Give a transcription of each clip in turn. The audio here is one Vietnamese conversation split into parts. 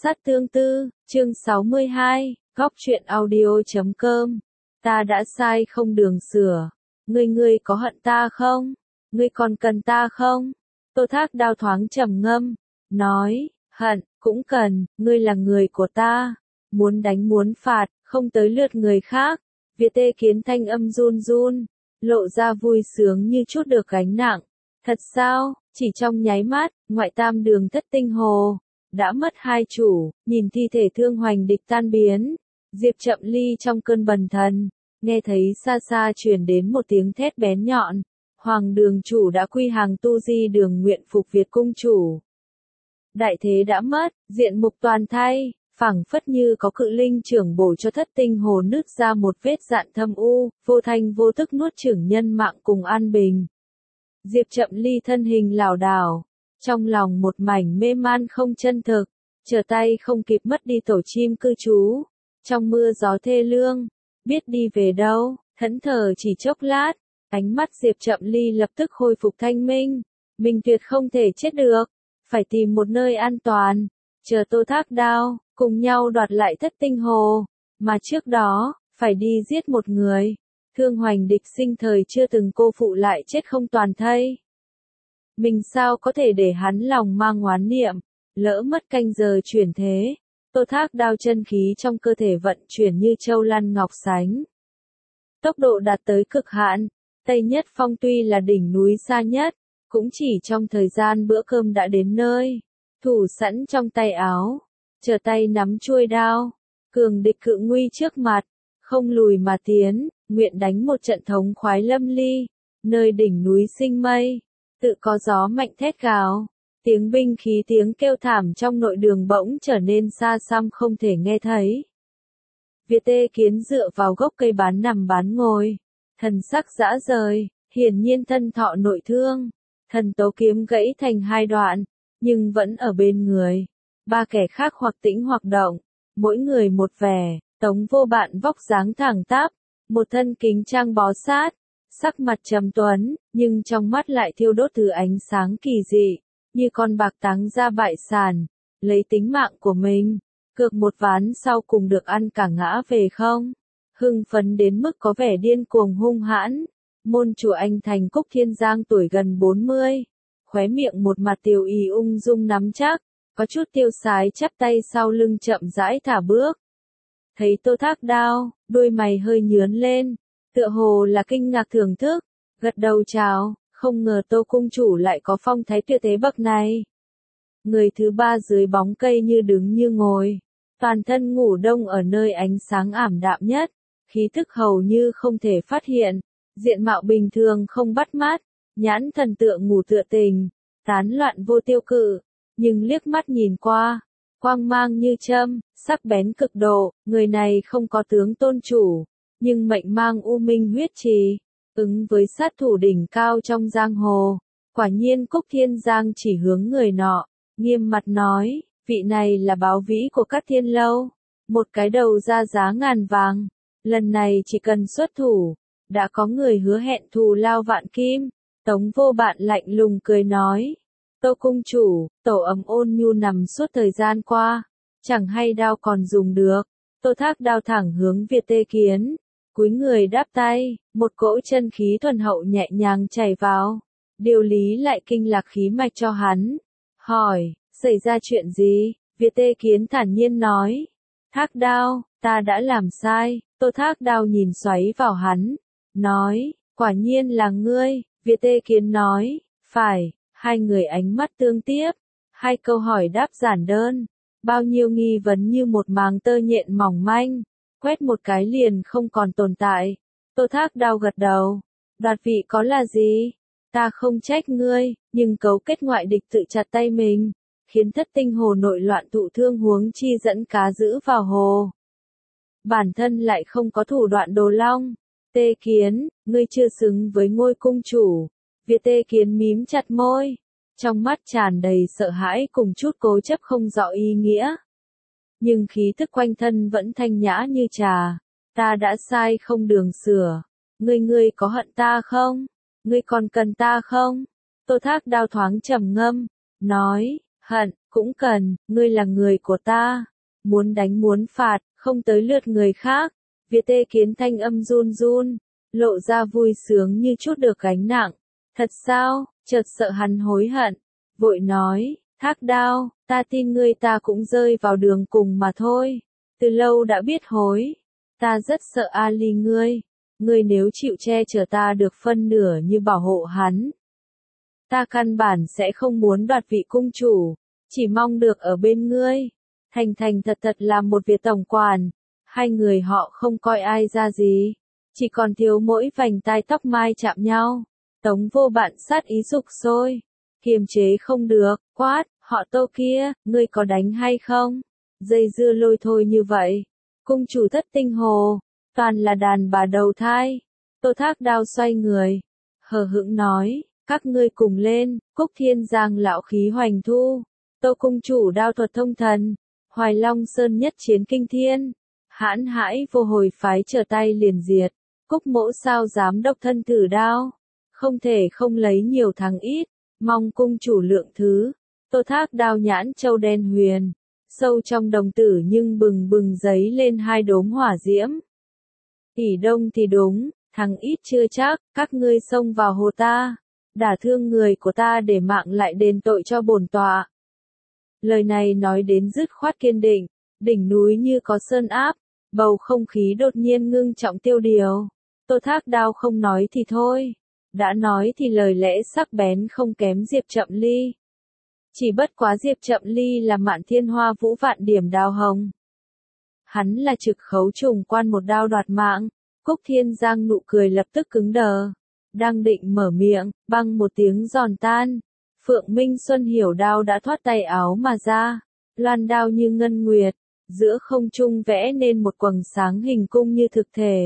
sát tương tư, chương 62, góc truyện audio.com. Ta đã sai không đường sửa. Ngươi có hận ta không? Ngươi còn cần ta không? Tô Thác Đao thoáng trầm ngâm, nói, hận, cũng cần, ngươi là người của ta. Muốn đánh muốn phạt, không tới lượt người khác. Việt Tê Kiến thanh âm run run, lộ ra vui sướng như chút được gánh nặng. Thật sao? Chỉ trong nháy mắt, ngoại tam đường Thất Tinh Hồ đã mất hai chủ, nhìn thi thể Thương Hoành Địch tan biến. Diệp Chậm Ly trong cơn bần thần, nghe thấy xa xa truyền đến một tiếng thét bén nhọn. Hoàng đường chủ đã quy hàng tu di đường nguyện phục Việt cung chủ. Đại thế đã mất, diện mục toàn thay, phảng phất như có cự linh trưởng bổ cho Thất Tinh Hồ nứt ra một vết dạn thâm u, vô thanh vô tức nuốt chửng nhân mạng cùng an bình. Diệp Chậm Ly thân hình lảo đảo, trong lòng một mảnh mê man không chân thực, trở tay không kịp mất đi tổ chim cư trú. Trong mưa gió thê lương, biết đi về đâu, thẫn thờ chỉ chốc lát, ánh mắt Diệp Chậm Ly lập tức khôi phục thanh minh. Mình tuyệt không thể chết được, phải tìm một nơi an toàn, chờ Tô Thác Đao, cùng nhau đoạt lại Thất Tinh Hồ, mà trước đó, phải đi giết một người. Thương Hoành Địch sinh thời chưa từng cô phụ lại chết không toàn thây. Mình sao có thể để hắn lòng mang oán niệm, lỡ mất canh giờ chuyển thế. Tô Thác Đao chân khí trong cơ thể vận chuyển như châu lăn ngọc sánh. Tốc độ đạt tới cực hạn, Tây Nhất Phong tuy là đỉnh núi xa nhất, cũng chỉ trong thời gian bữa cơm đã đến nơi. Thủ sẵn trong tay áo, trở tay nắm chuôi đao, cường địch cự nguy trước mặt, không lùi mà tiến, nguyện đánh một trận thống khoái lâm ly, nơi đỉnh núi sinh mây, tự có gió mạnh thét gào, tiếng binh khí tiếng kêu thảm trong nội đường bỗng trở nên xa xăm không thể nghe thấy. Việt Tê Kiến dựa vào gốc cây bán nằm bán ngồi, thần sắc dã rời, hiển nhiên thân thọ nội thương, thần tấu kiếm gãy thành hai đoạn, nhưng vẫn ở bên người. Ba kẻ khác hoặc tĩnh hoặc động, mỗi người một vẻ. Tống Vô Bạn vóc dáng thẳng tắp, một thân kính trang bó sát, sắc mặt trầm tuấn, nhưng trong mắt lại thiêu đốt thứ ánh sáng kỳ dị, như con bạc táng ra bại sản, lấy tính mạng của mình, cược một ván sau cùng được ăn cả ngã về không. Hưng phấn đến mức có vẻ điên cuồng hung hãn, môn chủ Anh Thành Cúc Thiên Giang tuổi gần 40, khóe miệng một mặt tiều ý ung dung nắm chắc, có chút tiêu sái chắp tay sau lưng chậm rãi thả bước. Thấy Tô Thác Đao, đôi mày hơi nhướng lên, tựa hồ là kinh ngạc thưởng thức, gật đầu chào, không ngờ Tô cung chủ lại có phong thái tuyệt thế bậc này. Người thứ ba dưới bóng cây như đứng như ngồi, toàn thân ngủ đông ở nơi ánh sáng ảm đạm nhất, khí thức hầu như không thể phát hiện, diện mạo bình thường không bắt mắt, nhãn thần tượng ngủ tựa tình, tán loạn vô tiêu cự, nhưng liếc mắt nhìn qua, quang mang như châm, sắc bén cực độ, người này không có tướng tôn chủ, nhưng mệnh mang u minh huyết trì, ứng với sát thủ đỉnh cao trong giang hồ. Quả nhiên Cúc Thiên Giang chỉ hướng người nọ, nghiêm mặt nói, vị này là báo vĩ của các thiên lâu, một cái đầu ra giá ngàn vàng, lần này chỉ cần xuất thủ, đã có người hứa hẹn thù lao vạn kim. Tống Vô Bạn lạnh lùng cười nói, Tô cung chủ, tổ ấm ôn nhu nằm suốt thời gian qua, chẳng hay đao còn dùng được. Tô Thác Đao thẳng hướng Việt Tê Kiến, cúi người đáp tay, một cỗ chân khí thuần hậu nhẹ nhàng chảy vào, điều lý lại kinh lạc khí mạch cho hắn. Hỏi, xảy ra chuyện gì? Việt Tê Kiến thản nhiên nói, Thác Đao, ta đã làm sai. Tô Thác Đao nhìn xoáy vào hắn, nói, quả nhiên là ngươi. Việt Tê Kiến nói, phải. Hai người ánh mắt tương tiếp, hai câu hỏi đáp giản đơn, bao nhiêu nghi vấn như một màng tơ nhện mỏng manh, quét một cái liền không còn tồn tại. Tô Thác Đao gật đầu, đoạt vị có là gì? Ta không trách ngươi, nhưng cấu kết ngoại địch tự chặt tay mình, khiến Thất Tinh Hồ nội loạn thụ thương huống chi dẫn cá giữ vào hồ. Bản thân lại không có thủ đoạn đồ long. Tê Kiến, ngươi chưa xứng với ngôi cung chủ. Việt Tê Kiến mím chặt môi, trong mắt tràn đầy sợ hãi cùng chút cố chấp không rõ ý nghĩa. Nhưng khí thức quanh thân vẫn thanh nhã như trà. Ta đã sai không đường sửa. Ngươi có hận ta không? Ngươi còn cần ta không? Tô Thác Đao thoáng trầm ngâm, nói, hận, Cũng cần, ngươi là người của ta. Muốn đánh muốn phạt, không tới lượt người khác. Việt Tê Kiến thanh âm run run, lộ ra vui sướng như chút được gánh nặng. Thật sao? Chợt sợ hắn hối hận. Vội nói, Thác Đao, ta tin ngươi, ta cũng rơi vào đường cùng mà thôi. Từ lâu đã biết hối. Ta rất sợ Ali ngươi. Ngươi nếu chịu che chở ta được phân nửa như bảo hộ hắn. Ta căn bản sẽ không muốn đoạt vị cung chủ. Chỉ mong được ở bên ngươi. Thành thành thật thật làm một việc tổng quản. Hai người họ không coi ai ra gì. Chỉ còn thiếu mỗi vành tai tóc mai chạm nhau. Tống Vô Bạn sát ý sục sôi. Kiềm chế không được, quát, họ Tô kia, ngươi có đánh hay không? Dây dưa lôi thôi như vậy. Cung chủ Thất Tinh Hồ, toàn là đàn bà đầu thai. Tô Thác Đao xoay người. Hờ hững nói, các ngươi cùng lên, Cúc Thiên Giang lão khí hoành thu. Tô cung chủ đao thuật thông thần. Hoài Long Sơn nhất chiến kinh thiên. Hãn hãi vô hồi phái trở tay liền diệt. Cúc mỗ sao dám độc thân thử đao. Không thể không lấy nhiều thắng ít. Mong cung chủ lượng thứ. Tô Thác Đao nhãn châu đen huyền. Sâu trong đồng tử nhưng bừng bừng giấy lên hai đốm hỏa diễm. Tỷ đông thì đúng, thắng ít chưa chắc, các ngươi xông vào hồ ta. Đả thương người của ta để mạng lại đền tội cho bổn tọa. Lời này nói đến dứt khoát kiên định, đỉnh núi như có sơn áp, bầu không khí đột nhiên ngưng trọng tiêu điều. Tô Thác Đao không nói thì thôi, đã nói thì lời lẽ sắc bén không kém Diệp Chậm Ly. Chỉ bất quá Diệp Chậm Ly là Mạn Thiên Hoa Vũ vạn điểm đao hồng. Hắn là Trực Khấu Trùng Quan một đao đoạt mạng. Cúc Thiên Giang nụ cười lập tức cứng đờ. Đang định mở miệng, băng một tiếng giòn tan. Phượng Minh Xuân hiểu đao đã thoát tay áo mà ra. Loan đao như ngân nguyệt. Giữa không trung vẽ nên một quầng sáng hình cung như thực thể.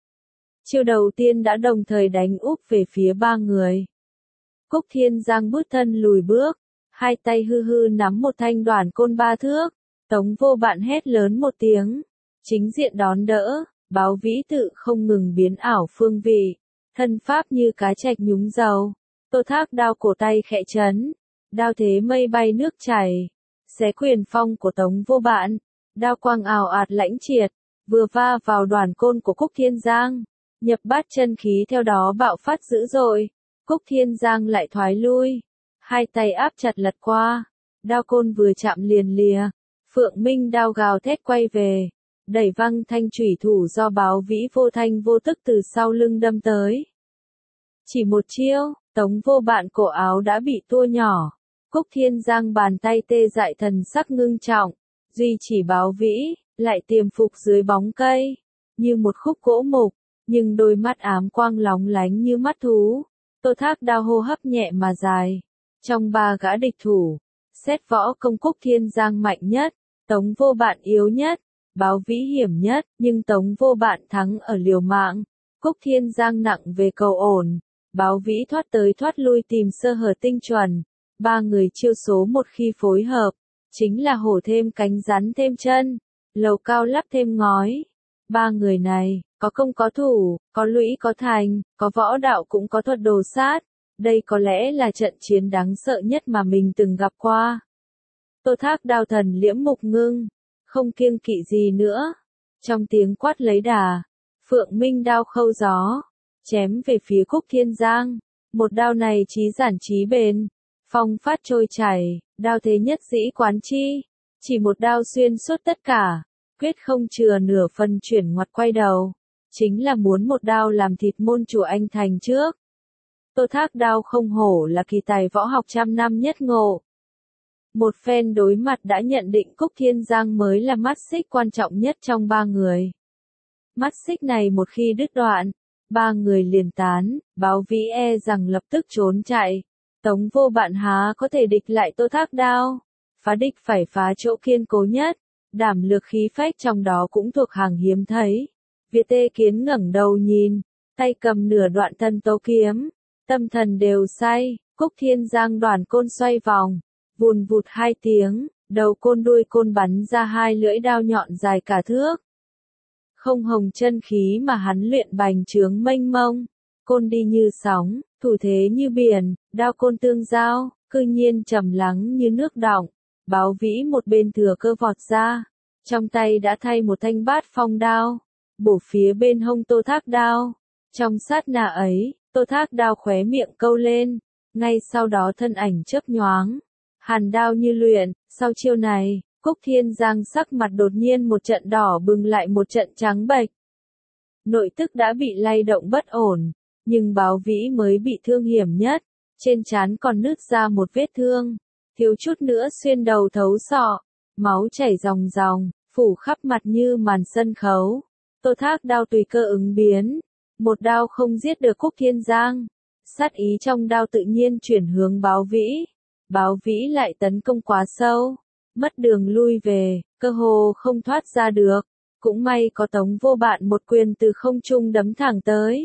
Chiêu đầu tiên đã đồng thời đánh úp về phía ba người. Cúc Thiên Giang bước thân lùi bước. Hai tay hư hư nắm một thanh đoản côn 3 thước. Tống Vô Bạn hét lớn một tiếng. Chính diện đón đỡ. Báo Vĩ Tự không ngừng biến ảo phương vị. Thân pháp như cá trạch nhúng dầu. Tô Thác Đao cổ tay khẽ chấn. Đao thế mây bay nước chảy. Xé quyền phong của Tống Vô Bạn. Đao quang ào ạt lãnh triệt. Vừa va vào đoản côn của Cúc Thiên Giang. Nhập bát chân khí theo đó bạo phát dữ dội. Cúc Thiên Giang lại thoái lui. Hai tay áp chặt lật qua. Đao côn vừa chạm liền lìa. Phượng Minh đao gào thét quay về. Đẩy văng thanh chủy thủ do Báo Vĩ vô thanh vô tức từ sau lưng đâm tới. Chỉ một chiêu, Tống Vô Bạn cổ áo đã bị tua nhỏ. Cúc Thiên Giang bàn tay tê dại thần sắc ngưng trọng. Duy chỉ Báo Vĩ, lại tiềm phục dưới bóng cây. Như một khúc gỗ mục, nhưng đôi mắt ám quang lóng lánh như mắt thú. Tô Thác Đao hô hấp nhẹ mà dài. Trong ba gã địch thủ, xét võ công Cúc Thiên Giang mạnh nhất, Tống Vô Bạn yếu nhất, Báo Vĩ hiểm nhất, nhưng Tống Vô Bạn thắng ở liều mạng. Cúc Thiên Giang nặng về cầu ổn, Báo Vĩ thoát tới thoát lui tìm sơ hở tinh chuẩn. Ba người chiêu số một khi phối hợp, chính là hổ thêm cánh rắn thêm chân, lầu cao lắp thêm ngói. Ba người này, có công có thủ, có lũy có thành, có võ đạo cũng có thuật đồ sát. Đây có lẽ là trận chiến đáng sợ nhất mà mình từng gặp qua. Tô Thác Đao thần liễm mục ngưng, không kiêng kỵ gì nữa. Trong tiếng quát lấy đà, Phượng Minh đao khâu gió, chém về phía Cúc Thiên Giang. Một đao này chí giản chí bền, phong phát trôi chảy, đao thế nhất dĩ quán chi. Chỉ một đao xuyên suốt tất cả, quyết không chừa nửa phần chuyển ngoặt quay đầu. Chính là muốn một đao làm thịt môn chủ anh thành trước. Tô Thác Đao không hổ là kỳ tài võ học trăm năm nhất ngộ. Một phen đối mặt đã nhận định Cúc Thiên Giang mới là mắt xích quan trọng nhất trong ba người. Mắt xích này một khi đứt đoạn, ba người liền tán, Báo Vĩ e rằng lập tức trốn chạy. Tống Vô Bạn há có thể địch lại Tô Thác Đao. Phá địch phải phá chỗ kiên cố nhất, đảm lược khí phách trong đó cũng thuộc hàng hiếm thấy. Việt Tê Kiến ngẩng đầu nhìn, tay cầm nửa đoạn thân tấu kiếm. Tâm thần đều say, Cúc Thiên Giang đoản côn xoay vòng, vùn vụt hai tiếng, đầu côn đuôi côn bắn ra hai lưỡi đao nhọn dài cả thước. Không hồng chân khí mà hắn luyện bành trướng mênh mông, côn đi như sóng, thủ thế như biển, đao côn tương giao, cư nhiên trầm lắng như nước đọng. Báo Vĩ một bên thừa cơ vọt ra, trong tay đã thay một thanh bát phong đao, bổ phía bên hông Tô Thác Đao. Trong sát na ấy, Tô Thác Đao khóe miệng câu lên, ngay sau đó thân ảnh chớp nhoáng, hàn đao như luyện. Sau chiêu này, Cúc Thiên Giang sắc mặt đột nhiên một trận đỏ bừng lại một trận trắng bệch. Nội tức đã bị lay động bất ổn, nhưng Báo Vĩ mới bị thương hiểm nhất, trên trán còn nứt ra một vết thương, thiếu chút nữa xuyên đầu thấu sọ, máu chảy ròng ròng, phủ khắp mặt như màn sân khấu. Tô Thác Đao tùy cơ ứng biến, một đao không giết được Cúc Thiên Giang, sát ý trong đao tự nhiên chuyển hướng Báo Vĩ. Báo Vĩ lại tấn công quá sâu, mất đường lui về, cơ hồ không thoát ra được. Cũng may có Tống Vô Bạn một quyền từ không trung đấm thẳng tới.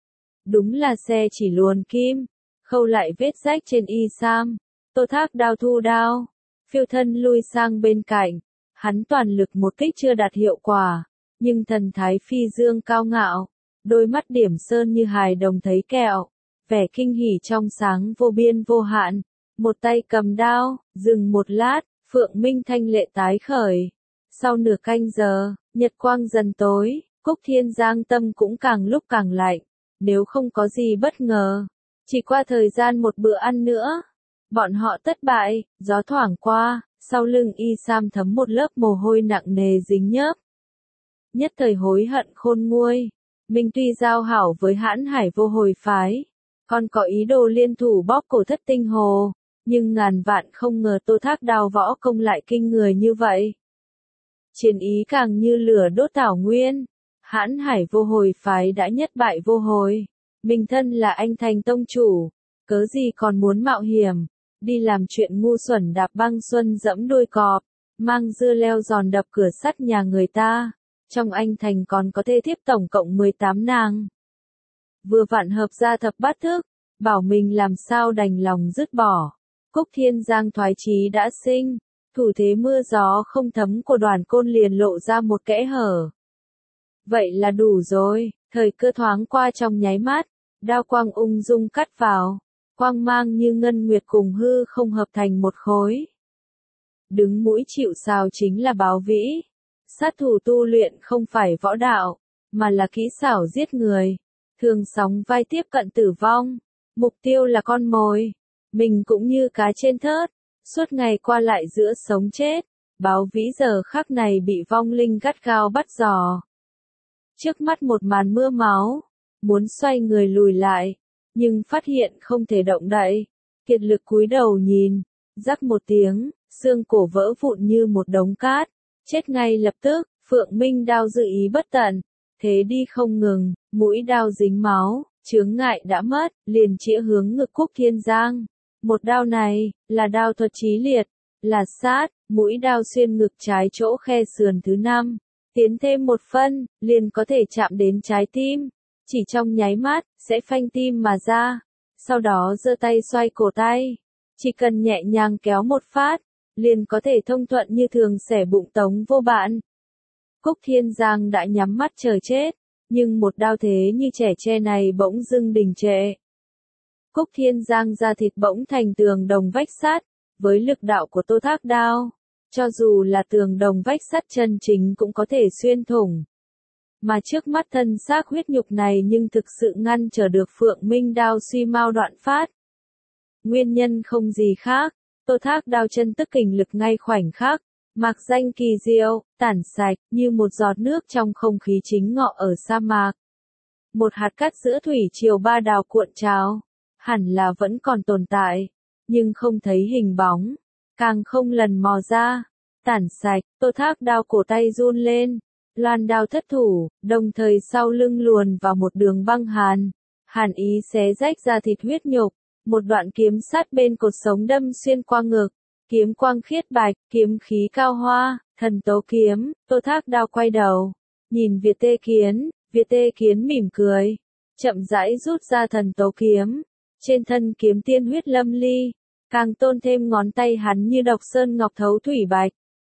Đúng là xe chỉ luồn kim, khâu lại vết rách trên y sam. Tô Thác Đao thu đao, phiêu thân lui sang bên cạnh. Hắn toàn lực một kích chưa đạt hiệu quả, nhưng thần thái phi dương cao ngạo, đôi mắt điểm sơn như hài đồng thấy kẹo, vẻ kinh hỉ trong sáng vô biên vô hạn. Một tay cầm đao, dừng một lát, Phượng Minh Thanh lệ tái khởi. Sau nửa canh giờ, nhật quang dần tối, Cúc Thiên Giang tâm cũng càng lúc càng lạnh. Nếu không có gì bất ngờ, chỉ qua thời gian một bữa ăn nữa, bọn họ thất bại. Gió thoảng qua, sau lưng y sam thấm một lớp mồ hôi nặng nề dính nhớp. Nhất thời hối hận khôn nguôi, mình tuy giao hảo với Hãn Hải Vô Hồi phái, còn có ý đồ liên thủ bóp cổ Thất Tinh Hồ, nhưng ngàn vạn không ngờ Tô Thác Đao võ công lại kinh người như vậy. Chiến ý càng như lửa đốt thảo nguyên, Hãn Hải Vô Hồi phái đã nhất bại vô hồi. Mình thân là anh thành tông chủ, cớ gì còn muốn mạo hiểm, đi làm chuyện ngu xuẩn đạp băng xuân dẫm đuôi cọp, mang dưa leo giòn đập cửa sắt nhà người ta. Trong anh thành còn có thê thiếp tổng cộng 18 nàng. Vừa vặn hợp ra thập bát thức, bảo mình làm sao đành lòng dứt bỏ. Cúc Thiên Giang thoái chí đã sinh, thủ thế mưa gió không thấm của Đoàn Côn liền lộ ra một kẽ hở. Vậy là đủ rồi, thời cơ thoáng qua trong nháy mắt, đao quang ung dung cắt vào, quang mang như ngân nguyệt cùng hư không hợp thành một khối. Đứng mũi chịu sào chính là Báo Vĩ. Sát thủ tu luyện không phải võ đạo, mà là kỹ xảo giết người, thường sóng vai tiếp cận tử vong, mục tiêu là con mồi. Mình cũng như cá trên thớt, suốt ngày qua lại giữa sống chết. Báo Vĩ giờ khắc này bị vong linh gắt gao bắt giò. Trước mắt một màn mưa máu, muốn xoay người lùi lại, nhưng phát hiện không thể động đậy, kiệt lực cúi đầu nhìn, rắc một tiếng, xương cổ vỡ vụn như một đống cát, chết ngay lập tức. Phượng Minh đao dự ý bất tận, thế đi không ngừng, mũi đao dính máu, chướng ngại đã mất, liền chĩa hướng ngực Cúc Thiên Giang. Một đao này, là đao thuật chí liệt, là sát, mũi đao xuyên ngực trái chỗ khe sườn thứ 5, tiến thêm một phân, liền có thể chạm đến trái tim, chỉ trong nháy mắt, sẽ phanh tim mà ra. Sau đó giơ tay xoay cổ tay, chỉ cần nhẹ nhàng kéo một phát, liền có thể thông thuận như thường xẻ bụng Tống Vô Bạn. Cúc Thiên Giang đã nhắm mắt chờ chết, nhưng một đao thế như trẻ tre này bỗng dưng đình trệ. Cúc Thiên Giang da thịt bỗng thành tường đồng vách sắt, với lực đạo của Tô Thác Đao, cho dù là tường đồng vách sắt chân chính cũng có thể xuyên thủng. Mà trước mắt thân xác huyết nhục này nhưng thực sự ngăn trở được Phượng Minh đao suy mau đoạn phát. Nguyên nhân không gì khác, Tô Thác Đao chân tức kình lực ngay khoảnh khắc, mạc danh kỳ diệu, tản sạch, như một giọt nước trong không khí chính ngọ ở sa mạc. Một hạt cát giữa thủy triều ba đào cuộn trào, hẳn là vẫn còn tồn tại, nhưng không thấy hình bóng, càng không lần mò ra. Tản sạch, Tô Thác Đao cổ tay run lên, loan đao thất thủ, đồng thời sau lưng luồn vào một đường băng hàn. Hàn ý xé rách ra thịt huyết nhục, một đoạn kiếm sắt bên cột sống đâm xuyên qua ngực, kiếm quang khiết bạch, kiếm khí cao hoa, thần tấu kiếm. Tô Thác Đao quay đầu, nhìn Việt Tê Kiến mỉm cười, chậm rãi rút ra thần tấu kiếm, trên thân kiếm tiên huyết lâm ly, càng tôn thêm ngón tay hắn như độc sơn ngọc thấu thủy bạch.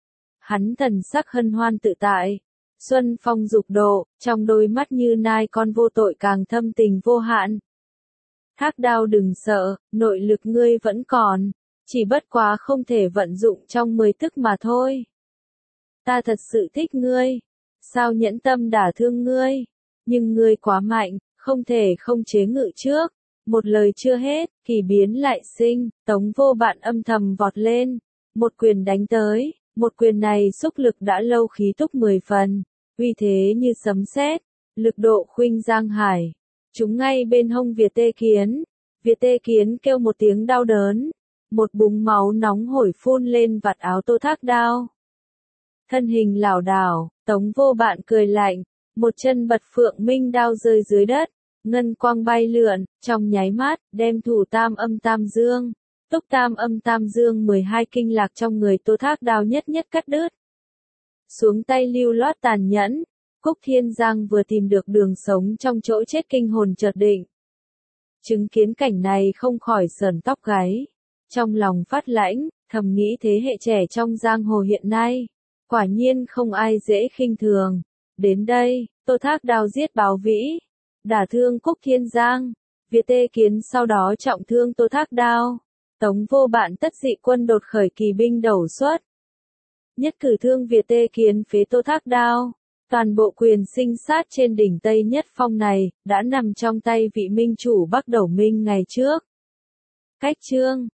Hắn thần sắc hân hoan tự tại, xuân phong dục độ, trong đôi mắt như nai con vô tội càng thâm tình vô hạn. Thác Đao đừng sợ, nội lực ngươi vẫn còn, Chỉ bất quá không thể vận dụng trong 10 tức mà thôi. Ta thật sự thích ngươi. Sao nhẫn tâm đả thương ngươi? Nhưng ngươi quá mạnh, không thể không chế ngự trước. Một lời chưa hết, kỳ biến lại sinh, Tống Vô Bạn âm thầm vọt lên. Một quyền đánh tới, một quyền này xúc lực đã lâu khí túc 10 phần. Uy thế như sấm sét, lực độ khuynh giang hải. Chúng ngay bên hông Việt Tê Kiến. Việt Tê Kiến kêu một tiếng đau đớn. Một búng máu nóng hổi phun lên vạt áo Tô Thác Đao. Thân hình lảo đảo, Tống Vô Bạn cười lạnh, một chân bật phượng minh đao rơi dưới đất, ngân quang bay lượn, trong nháy mắt, đem thủ tam âm tam dương, túc tam âm tam dương 12 kinh lạc trong người Tô Thác Đao nhất nhất cắt đứt. Xuống tay lưu loát tàn nhẫn, Cúc Thiên Giang vừa tìm được đường sống trong chỗ chết kinh hồn chợt định. Chứng kiến cảnh này không khỏi sởn tóc gáy, trong lòng phát lãnh, thầm nghĩ thế hệ trẻ trong giang hồ hiện nay. Quả nhiên không ai dễ khinh thường. Đến đây, Tô Thác Đao giết Báo Vĩ, đả thương Cúc Thiên Giang. Việt Tê Kiến sau đó trọng thương Tô Thác Đao. Tống Vô Bạn tất dị quân đột khởi kỳ binh đầu xuất. Nhất cử thương Việt Tê Kiến phế Tô Thác Đao. Toàn bộ quyền sinh sát trên đỉnh Tây Nhất Phong này, đã nằm trong tay vị minh chủ Bắc Đẩu Minh ngày trước. Cách chương